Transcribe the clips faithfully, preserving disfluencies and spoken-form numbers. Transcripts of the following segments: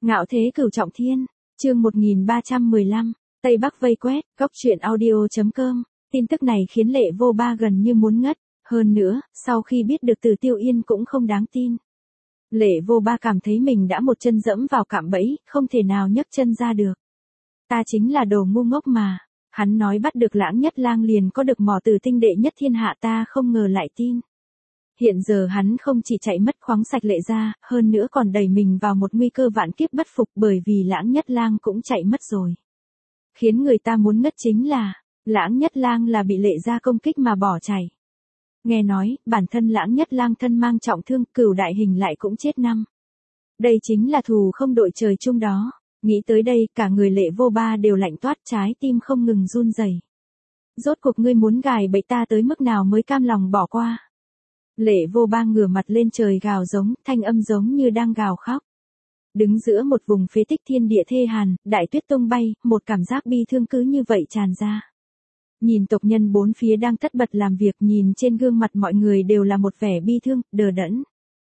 Ngạo thế cửu trọng thiên, chương một nghìn ba trăm mười lăm, Tây Bắc vây quét, góc truyện audio.com, tin tức này khiến Lệ Vô Ba gần như muốn ngất, hơn nữa, sau khi biết được Từ Tiêu Yên cũng không đáng tin. Lệ Vô Ba cảm thấy mình đã một chân dẫm vào cạm bẫy, không thể nào nhấc chân ra được. Ta chính là đồ ngu ngốc mà, hắn nói bắt được Lãng Nhất Lang liền có được mỏ tử tinh đệ nhất thiên hạ, ta không ngờ lại tin. Hiện giờ hắn không chỉ chạy mất khoáng sạch Lệ gia, hơn nữa còn đẩy mình vào một nguy cơ vạn kiếp bất phục bởi vì Lãng Nhất Lang cũng chạy mất rồi. Khiến người ta muốn ngất chính là, Lãng Nhất Lang là bị Lệ gia công kích mà bỏ chạy. Nghe nói, bản thân Lãng Nhất Lang thân mang trọng thương, Cửu đại hình lại cũng chết năm. Đây chính là thù không đội trời chung đó. Nghĩ tới đây, cả người Lệ Vô Ba đều lạnh toát, trái tim không ngừng run rẩy. Rốt cuộc ngươi muốn gài bẫy ta tới mức nào mới cam lòng bỏ qua? Lệ Vô Ba ngửa mặt lên trời gào giống, thanh âm giống như đang gào khóc. Đứng giữa một vùng phế tích thiên địa thê hàn, đại tuyết tung bay, một cảm giác bi thương cứ như vậy tràn ra. Nhìn tộc nhân bốn phía đang tất bật làm việc, nhìn trên gương mặt mọi người đều là một vẻ bi thương, đờ đẫn.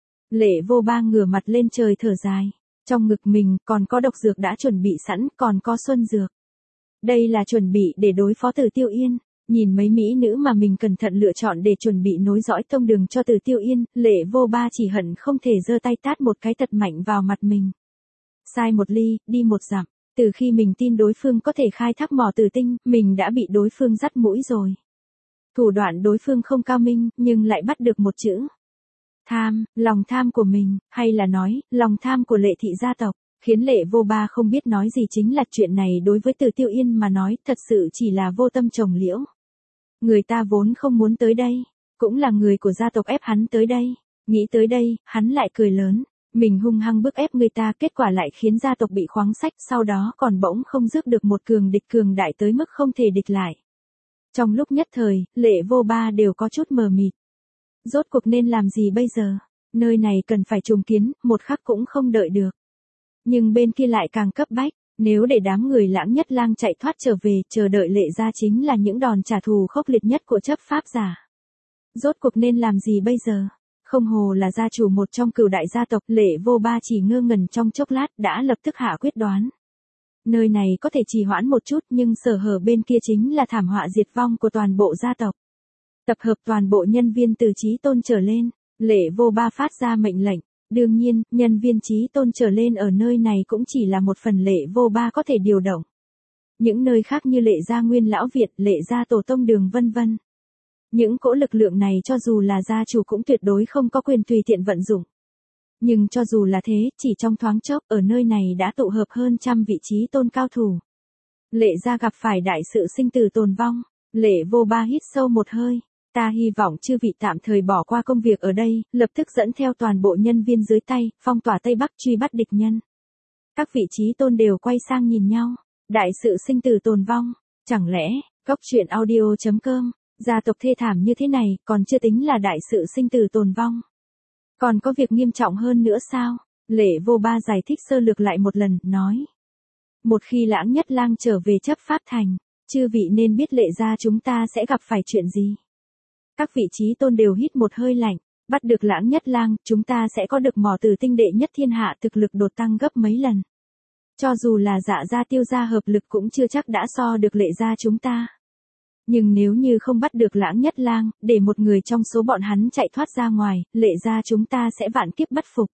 Lệ Vô Ba ngửa mặt lên trời thở dài. Trong ngực mình còn có độc dược đã chuẩn bị sẵn, còn có xuân dược. Đây là chuẩn bị để đối phó Từ Tiêu Yên. Nhìn mấy mỹ nữ mà mình cẩn thận lựa chọn để chuẩn bị nối dõi tông đường cho Từ Tiêu Yên, Lệ Vô Ba chỉ hận không thể giơ tay tát một cái thật mạnh vào mặt mình. Sai một ly, đi một dặm. Từ khi mình tin đối phương có thể khai thác mỏ tử tinh, mình đã bị đối phương dắt mũi rồi. Thủ đoạn đối phương không cao minh, nhưng lại bắt được một chữ. Tham, lòng tham của mình, hay là nói, lòng tham của Lệ thị gia tộc, khiến Lệ Vô Ba không biết nói gì, chính là chuyện này đối với Từ Tiêu Yên mà nói, thật sự chỉ là vô tâm trồng liễu. Người ta vốn không muốn tới đây, cũng là người của gia tộc ép hắn tới đây. Nghĩ tới đây, hắn lại cười lớn, mình hung hăng bức ép người ta, kết quả lại khiến gia tộc bị khoáng sách, sau đó còn bỗng không rước được một cường địch cường đại tới mức không thể địch lại. Trong lúc nhất thời, Lệ Vô Ba đều có chút mờ mịt. Rốt cuộc nên làm gì bây giờ? Nơi này cần phải trùng kiến, một khắc cũng không đợi được. Nhưng bên kia lại càng cấp bách, nếu để đám người Lãng Nhất Lang chạy thoát trở về, chờ đợi Lệ gia chính là những đòn trả thù khốc liệt nhất của chấp pháp giả. Rốt cuộc nên làm gì bây giờ? Không hồ là gia chủ một trong cửu đại gia tộc, Lệ Vô Ba chỉ ngơ ngẩn trong chốc lát đã lập tức hạ quyết đoán. Nơi này có thể trì hoãn một chút, nhưng sở hở bên kia chính là thảm họa diệt vong của toàn bộ gia tộc. Tập hợp toàn bộ nhân viên từ Chí Tôn trở lên, Lệ Vô Ba phát ra mệnh lệnh. Đương nhiên, nhân viên Chí Tôn trở lên ở nơi này cũng chỉ là một phần Lệ Vô Ba có thể điều động. Những nơi khác như Lệ gia Nguyên Lão Việt, Lệ gia Tổ Tông Đường vân vân. Những cỗ lực lượng này cho dù là gia chủ cũng tuyệt đối không có quyền tùy tiện vận dụng. Nhưng cho dù là thế, chỉ trong thoáng chốc, ở nơi này đã tụ hợp hơn trăm vị Chí Tôn cao thủ. Lệ gia gặp phải đại sự sinh tử tồn vong, Lệ Vô Ba hít sâu một hơi. Ta hy vọng chư vị tạm thời bỏ qua công việc ở đây, lập tức dẫn theo toàn bộ nhân viên dưới tay, phong tỏa Tây Bắc truy bắt địch nhân. Các vị Chí Tôn đều quay sang nhìn nhau. Đại sự sinh tử tồn vong, chẳng lẽ, góc truyện audio.com, gia tộc thê thảm như thế này, còn chưa tính là đại sự sinh tử tồn vong. Còn có việc nghiêm trọng hơn nữa sao? Lệ Vô Ba giải thích sơ lược lại một lần, nói. Một khi Lãng Nhất Lang trở về chấp pháp thành, chư vị nên biết Lệ gia chúng ta sẽ gặp phải chuyện gì. Các vị Chí Tôn đều hít một hơi lạnh, bắt được Lãng Nhất Lang, chúng ta sẽ có được mỏ tử tinh đệ nhất thiên hạ, thực lực đột tăng gấp mấy lần. Cho dù là Dạ gia Tiêu gia hợp lực cũng chưa chắc đã so được Lệ gia chúng ta. Nhưng nếu như không bắt được Lãng Nhất Lang, để một người trong số bọn hắn chạy thoát ra ngoài, Lệ gia chúng ta sẽ vạn kiếp bất phục.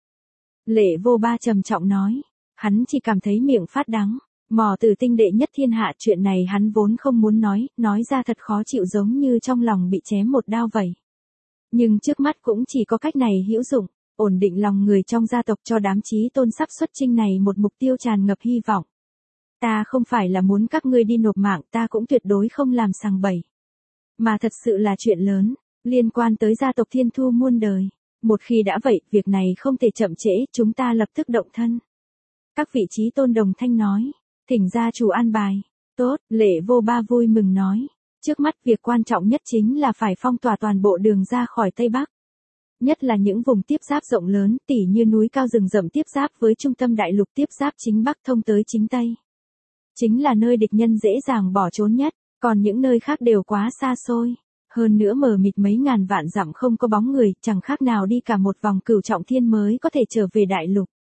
Lệ Vô Ba trầm trọng nói, hắn chỉ cảm thấy miệng phát đắng. Mỏ tử tinh đệ nhất thiên hạ, chuyện này hắn vốn không muốn nói, nói ra thật khó chịu, giống như trong lòng bị chém một đao vậy. Nhưng trước mắt cũng chỉ có cách này hữu dụng, ổn định lòng người trong gia tộc, cho đám Chí Tôn sắp xuất chinh này một mục tiêu tràn ngập hy vọng. Ta không phải là muốn các ngươi đi nộp mạng, ta cũng tuyệt đối không làm sằng bậy. Mà thật sự là chuyện lớn, liên quan tới gia tộc Thiên Thu muôn đời. Một khi đã vậy, việc này không thể chậm trễ, chúng ta lập tức động thân. Các vị Chí Tôn đồng thanh nói. Thỉnh gia chủ an bài. Tốt, Lệ Vô Ba vui mừng nói. Trước mắt việc quan trọng nhất chính là phải phong tỏa toàn bộ đường ra khỏi Tây Bắc. Nhất là những vùng tiếp giáp rộng lớn, tỉ như núi cao rừng rậm tiếp giáp với trung tâm đại lục, tiếp giáp chính Bắc thông tới chính Tây. Chính là nơi địch nhân dễ dàng bỏ trốn nhất, còn những nơi khác đều quá xa xôi. Hơn nữa mờ mịt mấy ngàn vạn dặm không có bóng người, chẳng khác nào đi cả một vòng cửu trọng thiên mới có thể trở về đại lục.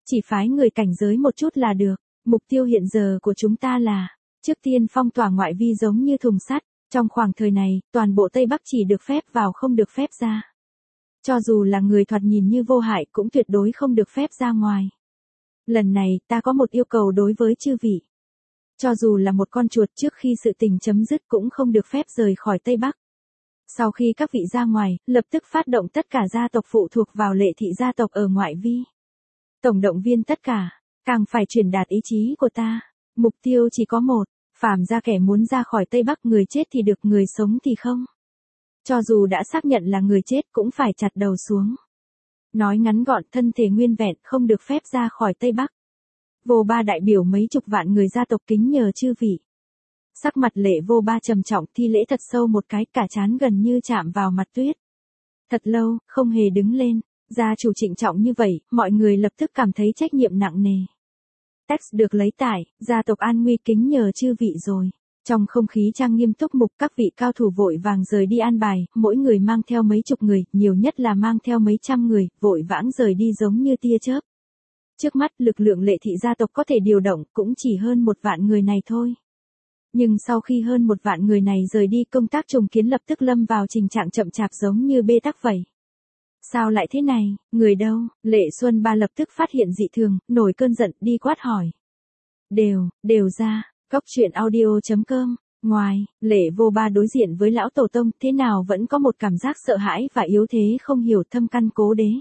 chỉ phái người cảnh giới một chút là được. Mục tiêu hiện giờ của chúng ta là, trước tiên phong tỏa ngoại vi giống như thùng sắt, trong khoảng thời này, toàn bộ Tây Bắc chỉ được phép vào không được phép ra. Cho dù là người thoạt nhìn như vô hại cũng tuyệt đối không được phép ra ngoài. Lần này, ta có một yêu cầu đối với chư vị. Cho dù là một con chuột trước khi sự tình chấm dứt cũng không được phép rời khỏi Tây Bắc. Sau khi các vị ra ngoài, lập tức phát động tất cả gia tộc phụ thuộc vào Lệ thị gia tộc ở ngoại vi. Tổng động viên tất cả, càng phải truyền đạt ý chí của ta. Mục tiêu chỉ có một, phàm ra kẻ muốn ra khỏi Tây Bắc, người chết thì được, người sống thì không. Cho dù đã xác nhận là người chết cũng phải chặt đầu xuống. Nói ngắn gọn, thân thể nguyên vẹn không được phép ra khỏi Tây Bắc. Vô Ba đại biểu mấy chục vạn người gia tộc kính nhờ chư vị. Sắc mặt Lệ Vô Ba trầm trọng thi lễ thật sâu một cái, cả trán gần như chạm vào mặt tuyết. Thật lâu, không hề đứng lên, gia chủ trịnh trọng như vậy, mọi người lập tức cảm thấy trách nhiệm nặng nề. Text được lấy tải, gia tộc an nguy kính nhờ chư vị rồi. Trong không khí trang nghiêm túc mục, các vị cao thủ vội vàng rời đi an bài, mỗi người mang theo mấy chục người, nhiều nhất là mang theo mấy trăm người, vội vãng rời đi giống như tia chớp. Trước mắt, lực lượng Lệ thị gia tộc có thể điều động cũng chỉ hơn một vạn người này thôi. Nhưng sau khi hơn một vạn người này rời đi, công tác trùng kiến lập tức lâm vào tình trạng chậm chạp giống như bê tắc vậy. Sao lại thế này, người đâu? Lệ Xuân Ba lập tức phát hiện dị thường, nổi cơn giận đi quát hỏi. Đều, đều ra, Cóc truyện audio chấm com. Ngoài, Lệ Vô Ba đối diện với lão tổ tông, thế nào vẫn có một cảm giác sợ hãi và yếu thế không hiểu thâm căn cố đế.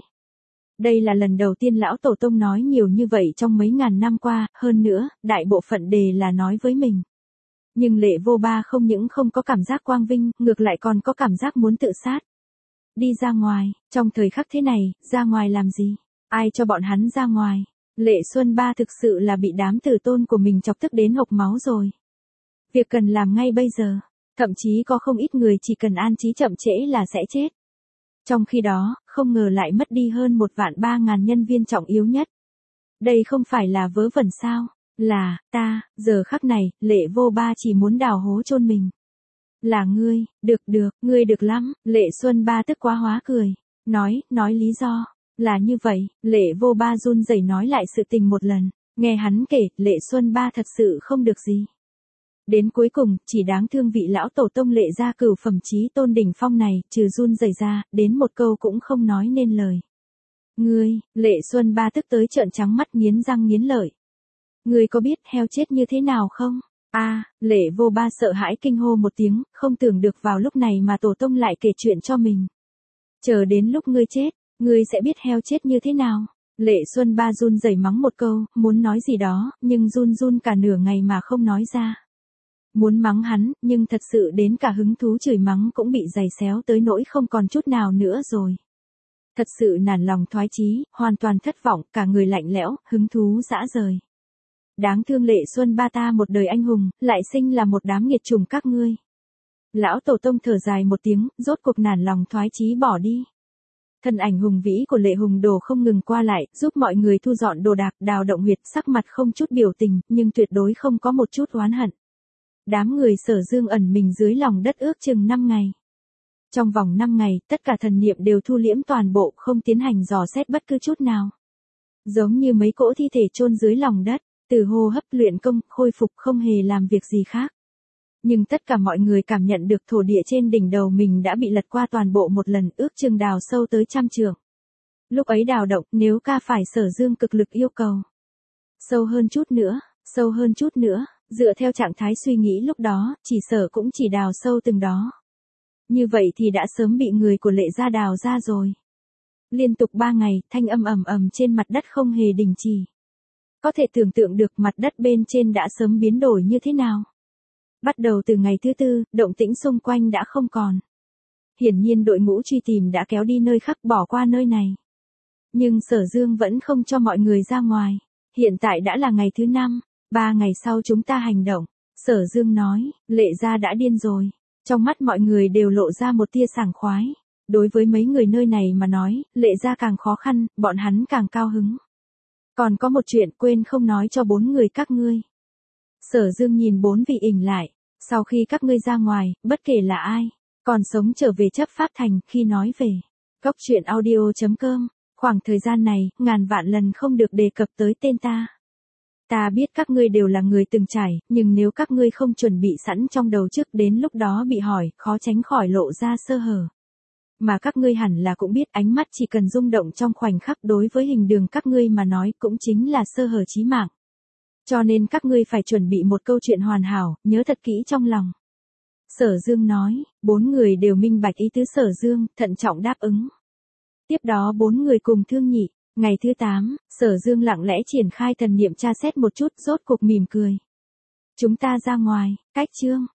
Đây là lần đầu tiên lão tổ tông nói nhiều như vậy trong mấy ngàn năm qua, hơn nữa, đại bộ phận đề là nói với mình. Nhưng Lệ Vô Ba không những không có cảm giác quang vinh, ngược lại còn có cảm giác muốn tự sát. Đi ra ngoài, trong thời khắc thế này, ra ngoài làm gì? Ai cho bọn hắn ra ngoài? Lệ Xuân Ba thực sự là bị đám tử tôn của mình chọc tức đến hộc máu rồi. Việc cần làm ngay bây giờ, thậm chí có không ít người chỉ cần an trí chậm trễ là sẽ chết. Trong khi đó, không ngờ lại mất đi hơn một vạn ba ngàn nhân viên trọng yếu nhất. Đây không phải là vớ vẩn sao? Là, ta, giờ khắc này, Lệ Vô Ba chỉ muốn đào hố chôn mình. Là ngươi, được được, ngươi được lắm, Lệ Xuân Ba tức quá hóa cười. Nói, nói lý do. Là như vậy, Lệ Vô Ba run rẩy nói lại sự tình một lần. Nghe hắn kể, Lệ Xuân Ba thật sự không được gì. Đến cuối cùng, chỉ đáng thương vị lão tổ tông Lệ gia cửu phẩm chí tôn đỉnh phong này, trừ run rẩy ra, đến một câu cũng không nói nên lời. Ngươi, Lệ Xuân Ba tức tới trợn trắng mắt nghiến răng nghiến lợi. Ngươi có biết heo chết như thế nào không? A, à, Lệ Vô Ba sợ hãi kinh hô một tiếng, không tưởng được vào lúc này mà tổ tông lại kể chuyện cho mình. Chờ đến lúc ngươi chết, ngươi sẽ biết heo chết như thế nào. Lệ Xuân Ba run rẩy mắng một câu, muốn nói gì đó, nhưng run run cả nửa ngày mà không nói ra. Muốn mắng hắn, nhưng thật sự đến cả hứng thú chửi mắng cũng bị giày xéo tới nỗi không còn chút nào nữa rồi. Thật sự nản lòng thoái chí, hoàn toàn thất vọng, cả người lạnh lẽo, hứng thú dã rời. Đáng thương Lệ Xuân Ba ta một đời anh hùng, lại sinh là một đám nghiệt chủng các ngươi. Lão tổ tông thở dài một tiếng, rốt cuộc nản lòng thoái chí bỏ đi. Thân ảnh hùng vĩ của Lệ Hùng Đồ không ngừng qua lại, giúp mọi người thu dọn đồ đạc, đào động huyệt, sắc mặt không chút biểu tình, nhưng tuyệt đối không có một chút oán hận. Đám người Sở Dương ẩn mình dưới lòng đất ước chừng năm ngày. Trong vòng năm ngày, tất cả thần niệm đều thu liễm toàn bộ, không tiến hành dò xét bất cứ chút nào. Giống như mấy cỗ thi thể chôn dưới lòng đất, từ hô hấp luyện công, khôi phục không hề làm việc gì khác. Nhưng tất cả mọi người cảm nhận được thổ địa trên đỉnh đầu mình đã bị lật qua toàn bộ một lần, ước chừng đào sâu tới trăm trượng. Lúc ấy đào động, nếu ca phải Sở Dương cực lực yêu cầu. Sâu hơn chút nữa, sâu hơn chút nữa, dựa theo trạng thái suy nghĩ lúc đó, chỉ Sở cũng chỉ đào sâu từng đó. Như vậy thì đã sớm bị người của Lệ gia đào ra rồi. Liên tục ba ngày, thanh âm ầm ầm trên mặt đất không hề đình chỉ. Có thể tưởng tượng được mặt đất bên trên đã sớm biến đổi như thế nào. Bắt đầu từ ngày thứ tư, động tĩnh xung quanh đã không còn. Hiển nhiên đội ngũ truy tìm đã kéo đi nơi khác, bỏ qua nơi này. Nhưng Sở Dương vẫn không cho mọi người ra ngoài. Hiện tại đã là ngày thứ năm, ba ngày sau chúng ta hành động. Sở Dương nói, Lệ gia đã điên rồi. Trong mắt mọi người đều lộ ra một tia sảng khoái. Đối với mấy người nơi này mà nói, Lệ gia càng khó khăn, bọn hắn càng cao hứng. Còn có một chuyện quên không nói cho bốn người các ngươi. Sở Dương nhìn bốn vị ỉnh lại. Sau khi các ngươi ra ngoài, bất kể là ai, còn sống trở về chấp pháp thành, khi nói về. Cóc truyện audio chấm com Khoảng thời gian này, ngàn vạn lần không được đề cập tới tên ta. Ta biết các ngươi đều là người từng trải, nhưng nếu các ngươi không chuẩn bị sẵn trong đầu trước đến lúc đó bị hỏi, khó tránh khỏi lộ ra sơ hở. Mà các ngươi hẳn là cũng biết ánh mắt chỉ cần rung động trong khoảnh khắc đối với hình đường các ngươi mà nói cũng chính là sơ hở chí mạng. Cho nên các ngươi phải chuẩn bị một câu chuyện hoàn hảo, nhớ thật kỹ trong lòng. Sở Dương nói, bốn người đều minh bạch ý tứ Sở Dương, thận trọng đáp ứng. Tiếp đó bốn người cùng thương nhị. Ngày thứ tám, Sở Dương lặng lẽ triển khai thần niệm tra xét một chút, rốt cuộc mỉm cười. Chúng ta ra ngoài, cách chương.